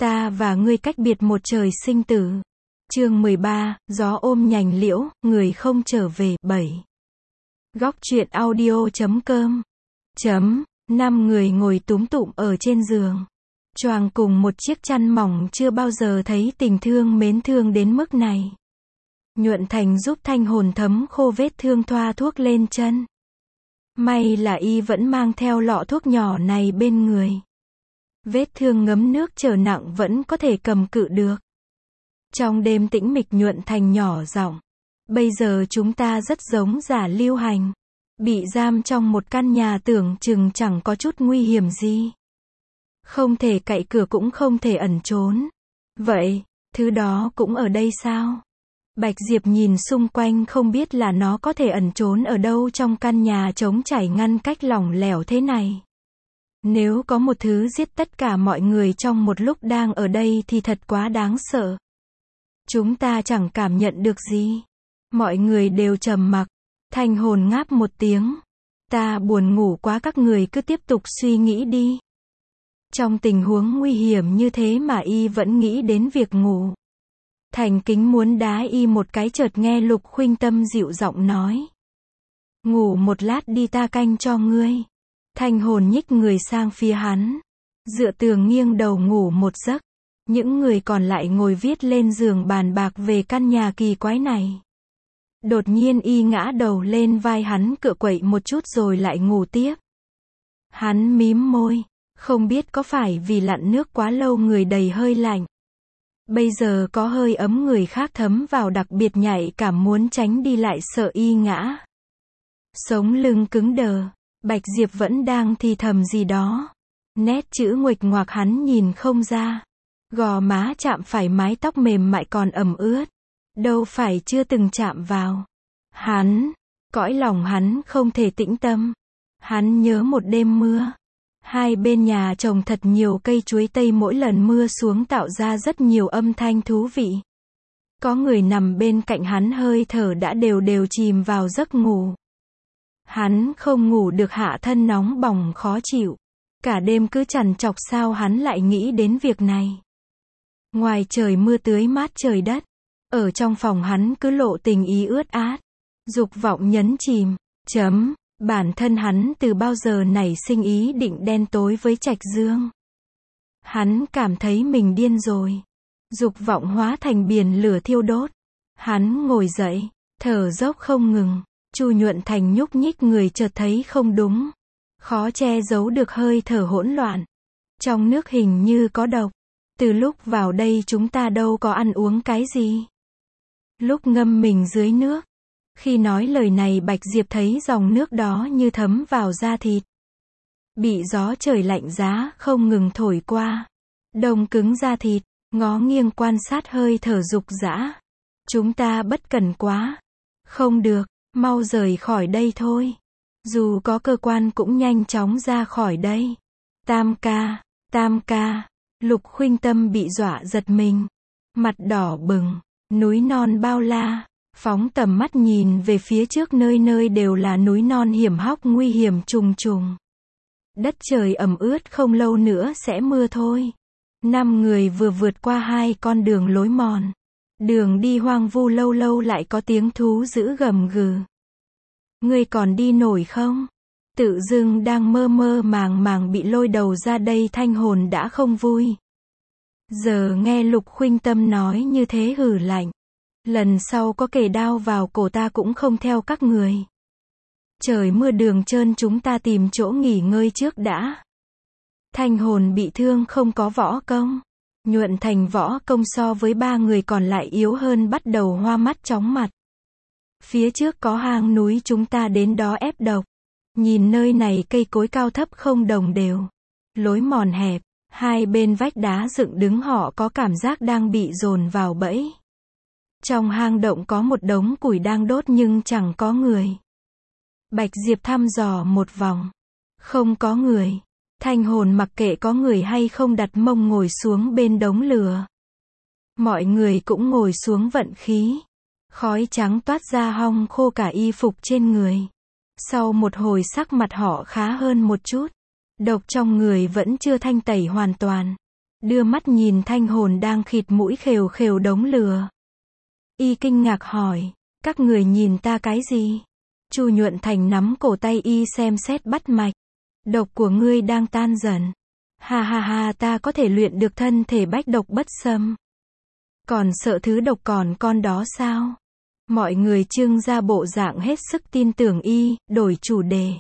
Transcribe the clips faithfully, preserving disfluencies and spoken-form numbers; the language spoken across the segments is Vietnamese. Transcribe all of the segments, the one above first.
Ta và ngươi cách biệt một trời sinh tử. Chương mười ba, gió ôm nhành liễu, người không trở về. bảy. Góc truyện audio chấm com. Chấm, năm người ngồi túm tụm ở trên giường. Choàng cùng một chiếc chăn mỏng, chưa bao giờ thấy tình thương mến thương đến mức này. Nhuận Thành giúp Thanh Hồn thấm khô vết thương, thoa thuốc lên chân. May là y vẫn mang theo lọ thuốc nhỏ này bên người. Vết thương ngấm nước trở nặng vẫn có thể cầm cự được. Trong đêm tĩnh mịch, Nhuận Thành nhỏ giọng. Bây giờ chúng ta rất giống giả lưu hành. Bị giam trong một căn nhà tưởng chừng chẳng có chút nguy hiểm gì. Không thể cậy cửa cũng không thể ẩn trốn. Vậy, thứ đó cũng ở đây sao? Bạch Diệp nhìn xung quanh, không biết là nó có thể ẩn trốn ở đâu trong căn nhà trống trải ngăn cách lỏng lẻo thế này. Nếu có một thứ giết tất cả mọi người trong một lúc đang ở đây thì thật quá đáng sợ. Chúng ta chẳng cảm nhận được gì. Mọi người đều trầm mặc. Thanh Hồn ngáp một tiếng. Ta buồn ngủ quá, các người cứ tiếp tục suy nghĩ đi. Trong tình huống nguy hiểm như thế mà y vẫn nghĩ đến việc ngủ. Thành Kính muốn đá y một cái, chợt nghe Lục Khuynh Tâm dịu giọng nói. Ngủ một lát đi, ta canh cho ngươi. Thanh Hồn nhích người sang phía hắn. Dựa tường nghiêng đầu ngủ một giấc. Những người còn lại ngồi viết lên giường bàn bạc về căn nhà kỳ quái này. Đột nhiên y ngã đầu lên vai hắn, cựa quậy một chút rồi lại ngủ tiếp. Hắn mím môi. Không biết có phải vì lặn nước quá lâu người đầy hơi lạnh. Bây giờ có hơi ấm người khác thấm vào, đặc biệt nhạy cảm, muốn tránh đi lại sợ y ngã. Sống lưng cứng đờ. Bạch Diệp vẫn đang thì thầm gì đó. Nét chữ nguệch ngoạc hắn nhìn không ra. Gò má chạm phải mái tóc mềm mại còn ẩm ướt. Đâu phải chưa từng chạm vào. Hắn, cõi lòng hắn không thể tĩnh tâm. Hắn nhớ một đêm mưa. Hai bên nhà trồng thật nhiều cây chuối tây, mỗi lần mưa xuống tạo ra rất nhiều âm thanh thú vị. Có người nằm bên cạnh hắn, hơi thở đã đều đều chìm vào giấc ngủ. Hắn không ngủ được, hạ thân nóng bỏng khó chịu. Cả đêm cứ trằn trọc sao hắn lại nghĩ đến việc này. Ngoài trời mưa tưới mát trời đất. Ở trong phòng hắn cứ lộ tình ý ướt át. Dục vọng nhấn chìm. Chấm. Bản thân hắn từ bao giờ nảy sinh ý định đen tối với Trạch Dương. Hắn cảm thấy mình điên rồi. Dục vọng hóa thành biển lửa thiêu đốt. Hắn ngồi dậy, thở dốc không ngừng. Chu Nhuận Thành nhúc nhích người, chợt thấy không đúng. Khó che giấu được hơi thở hỗn loạn. Trong nước hình như có độc. Từ lúc vào đây chúng ta đâu có ăn uống cái gì. Lúc ngâm mình dưới nước. Khi nói lời này, Bạch Diệp thấy dòng nước đó như thấm vào da thịt. Bị gió trời lạnh giá không ngừng thổi qua. Đông cứng da thịt, ngó nghiêng quan sát hơi thở dục dã. Chúng ta bất cẩn quá. Không được, mau rời khỏi đây thôi. Dù có cơ quan cũng nhanh chóng ra khỏi đây. Tam ca, Tam ca. Lục Khuynh Tâm bị dọa giật mình. Mặt đỏ bừng, núi non bao la. Phóng tầm mắt nhìn về phía trước, nơi nơi đều là núi non hiểm hóc, nguy hiểm trùng trùng. Đất trời ẩm ướt, không lâu nữa sẽ mưa thôi. Năm người vừa vượt qua hai con đường lối mòn. Đường đi hoang vu, lâu lâu lại có tiếng thú dữ gầm gừ. Ngươi còn đi nổi không? Tự dưng đang mơ mơ màng màng bị lôi đầu ra đây, Thanh Hồn đã không vui. Giờ nghe Lục Khuynh Tâm nói như thế hừ lạnh. Lần sau có kề đao vào cổ ta cũng không theo các người. Trời mưa đường trơn, chúng ta tìm chỗ nghỉ ngơi trước đã. Thanh Hồn bị thương, không có võ công. Nhuận Thành võ công so với ba người còn lại yếu hơn, bắt đầu hoa mắt chóng mặt. Phía trước có hang núi, chúng ta đến đó ép độc. Nhìn nơi này cây cối cao thấp không đồng đều. Lối mòn hẹp, hai bên vách đá dựng đứng, họ có cảm giác đang bị dồn vào bẫy. Trong hang động có một đống củi đang đốt nhưng chẳng có người. Bạch Diệp thăm dò một vòng. Không có người. Thanh Hồn mặc kệ có người hay không, đặt mông ngồi xuống bên đống lửa. Mọi người cũng ngồi xuống vận khí. Khói trắng toát ra hong khô cả y phục trên người. Sau một hồi sắc mặt họ khá hơn một chút. Độc trong người vẫn chưa thanh tẩy hoàn toàn. đưa mắt nhìn Thanh Hồn đang khịt mũi khều khều đống lửa. Y kinh ngạc hỏi, các người nhìn ta cái gì? Chu Nhuận Thành nắm cổ tay Y xem xét bắt mạch. Độc của ngươi đang tan dần. Ha ha ha, ta có thể luyện được thân thể bách độc bất xâm. Còn sợ thứ độc còn con đó sao? Mọi người trưng ra bộ dạng hết sức tin tưởng Y, đổi chủ đề.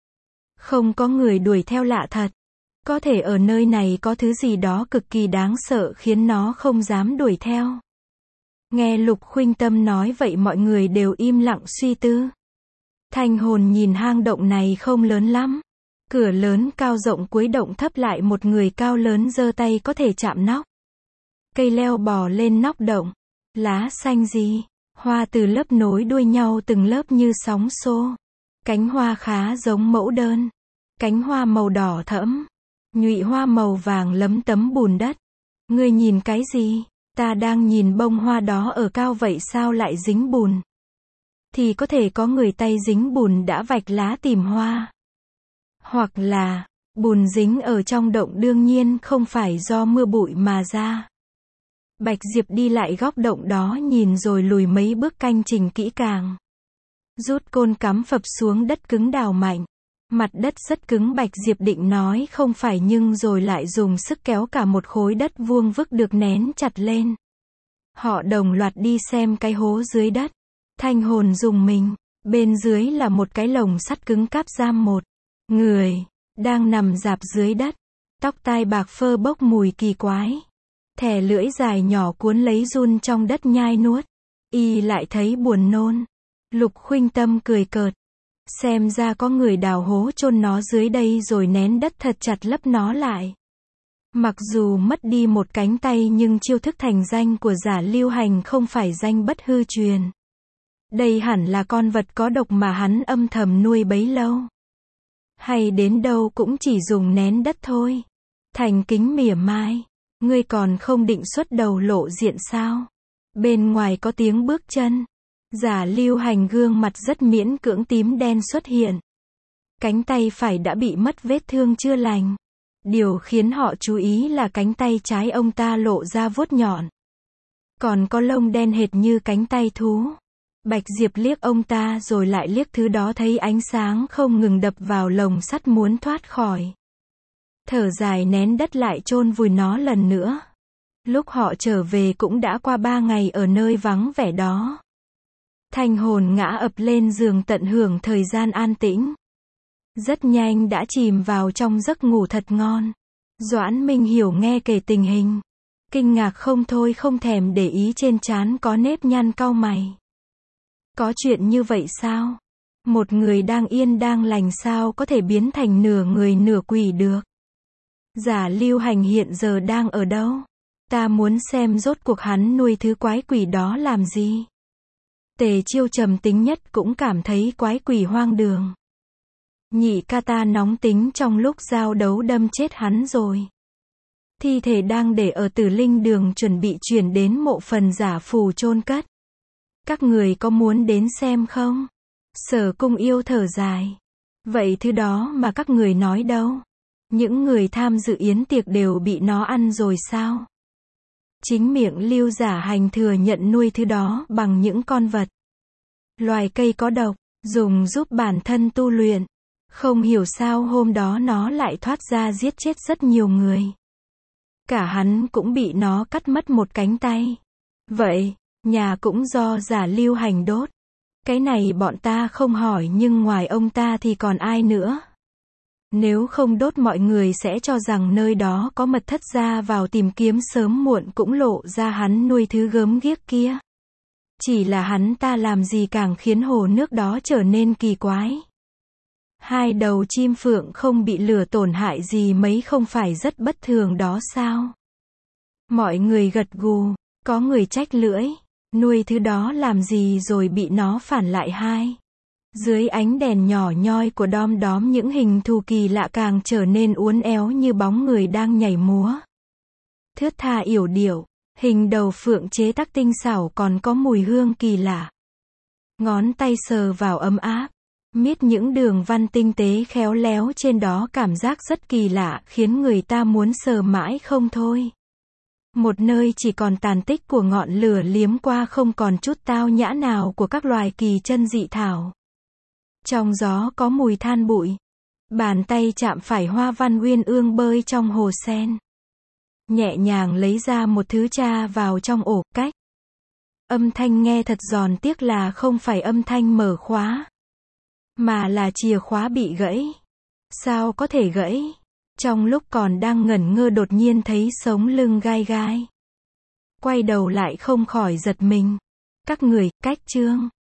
Không có người đuổi theo lạ thật. Có thể ở nơi này có thứ gì đó cực kỳ đáng sợ khiến nó không dám đuổi theo. Nghe Lục Khuynh Tâm nói vậy mọi người đều im lặng suy tư. Thanh Hồn nhìn hang động này không lớn lắm. Cửa lớn cao rộng, cuối động thấp lại một người cao lớn giơ tay có thể chạm nóc. Cây leo bò lên nóc động. Lá xanh gì? Hoa từ lớp nối đuôi nhau từng lớp như sóng xô. Cánh hoa khá giống mẫu đơn. Cánh hoa màu đỏ thẫm. Nhụy hoa màu vàng lấm tấm bùn đất. Ngươi nhìn cái gì? Ta đang nhìn bông hoa đó ở cao vậy sao lại dính bùn? Thì có thể có người tay dính bùn đã vạch lá tìm hoa. Hoặc là, bùn dính ở trong động đương nhiên không phải do mưa bụi mà ra. Bạch Diệp đi lại góc động đó nhìn rồi lùi mấy bước canh chừng kỹ càng. Rút côn cắm phập xuống đất cứng đào mạnh. Mặt đất rất cứng, Bạch Diệp định nói không phải nhưng rồi lại dùng sức kéo cả một khối đất vuông vức được nén chặt lên. Họ đồng loạt đi xem cái hố dưới đất. Thanh Hồn rùng mình. Bên dưới là một cái lồng sắt cứng cáp giam một người. Đang nằm rạp dưới đất. Tóc tai bạc phơ bốc mùi kỳ quái. Thè lưỡi dài nhỏ cuốn lấy giun trong đất nhai nuốt. Y lại thấy buồn nôn. Lục Khuynh Tâm cười cợt. Xem ra có người đào hố chôn nó dưới đây rồi nén đất thật chặt lấp nó lại. Mặc dù mất đi một cánh tay nhưng chiêu thức thành danh của Giả Lưu Hành không phải danh bất hư truyền. Đây hẳn là con vật có độc mà hắn âm thầm nuôi bấy lâu. Hay đến đâu cũng chỉ dùng nén đất thôi. Thành Kính mỉa mai. Ngươi còn không định xuất đầu lộ diện sao? Bên ngoài có tiếng bước chân. Giả Lưu Hành gương mặt rất miễn cưỡng tím đen xuất hiện. Cánh tay phải đã bị mất vết thương chưa lành. Điều khiến họ chú ý là cánh tay trái ông ta lộ ra vuốt nhọn. Còn có lông đen hệt như cánh tay thú. Bạch Diệp liếc ông ta rồi lại liếc thứ đó, thấy ánh sáng không ngừng đập vào lồng sắt muốn thoát khỏi. Thở dài nén đất lại chôn vùi nó lần nữa. Lúc họ trở về cũng đã qua ba ngày ở nơi vắng vẻ đó. Thanh Hồn ngã ập lên giường tận hưởng thời gian an tĩnh. Rất nhanh đã chìm vào trong giấc ngủ thật ngon. Doãn Minh Hiểu nghe kể tình hình. Kinh ngạc không thôi, không thèm để ý trên trán có nếp nhăn, cau mày. Có chuyện như vậy sao? Một người đang yên đang lành sao có thể biến thành nửa người nửa quỷ được? Giả Lưu Hành hiện giờ đang ở đâu? Ta muốn xem rốt cuộc hắn nuôi thứ quái quỷ đó làm gì? Tề Chiêu trầm tính nhất cũng cảm thấy quái quỷ hoang đường. Nhị ca ta nóng tính trong lúc giao đấu đâm chết hắn rồi. Thi thể đang để ở Tử Linh Đường chuẩn bị chuyển đến mộ phần Giả Phù chôn cất. Các người có muốn đến xem không? Sở Cung Yêu thở dài. Vậy thứ đó mà các người nói đâu? Những người tham dự yến tiệc đều bị nó ăn rồi sao? Chính miệng Lưu Giả Hành thừa nhận nuôi thứ đó bằng những con vật, loài cây có độc, dùng giúp bản thân tu luyện. Không hiểu sao hôm đó nó lại thoát ra giết chết rất nhiều người. Cả hắn cũng bị nó cắt mất một cánh tay. Vậy, nhà cũng do Giả Lưu Hành đốt. Cái này bọn ta không hỏi nhưng ngoài ông ta thì còn ai nữa? Nếu không đốt mọi người sẽ cho rằng nơi đó có mật thất, ra vào tìm kiếm sớm muộn cũng lộ ra hắn nuôi thứ gớm ghiếc kia. Chỉ là hắn ta làm gì càng khiến hồ nước đó trở nên kỳ quái. Hai đầu chim phượng không bị lửa tổn hại gì mấy không phải rất bất thường đó sao? Mọi người gật gù, có người trách lưỡi. Nuôi thứ đó làm gì rồi bị nó phản lại hai. Dưới ánh đèn nhỏ nhoi của đom đóm những hình thù kỳ lạ càng trở nên uốn éo như bóng người đang nhảy múa. Thướt tha yểu điệu, hình đầu phượng chế tác tinh xảo còn có mùi hương kỳ lạ. Ngón tay sờ vào ấm áp. Miết những đường văn tinh tế khéo léo trên đó cảm giác rất kỳ lạ, khiến người ta muốn sờ mãi không thôi. Một nơi chỉ còn tàn tích của ngọn lửa liếm qua, không còn chút tao nhã nào của các loài kỳ chân dị thảo. Trong gió có mùi than bụi. Bàn tay chạm phải hoa văn uyên ương bơi trong hồ sen. Nhẹ nhàng lấy ra một thứ tra vào trong ổ, cách. Âm thanh nghe thật giòn, tiếc là không phải âm thanh mở khóa, mà là chìa khóa bị gãy. Sao có thể gãy? Trong lúc còn đang ngẩn ngơ đột nhiên thấy sống lưng gai gai. Quay đầu lại không khỏi giật mình. Các người, cách chương.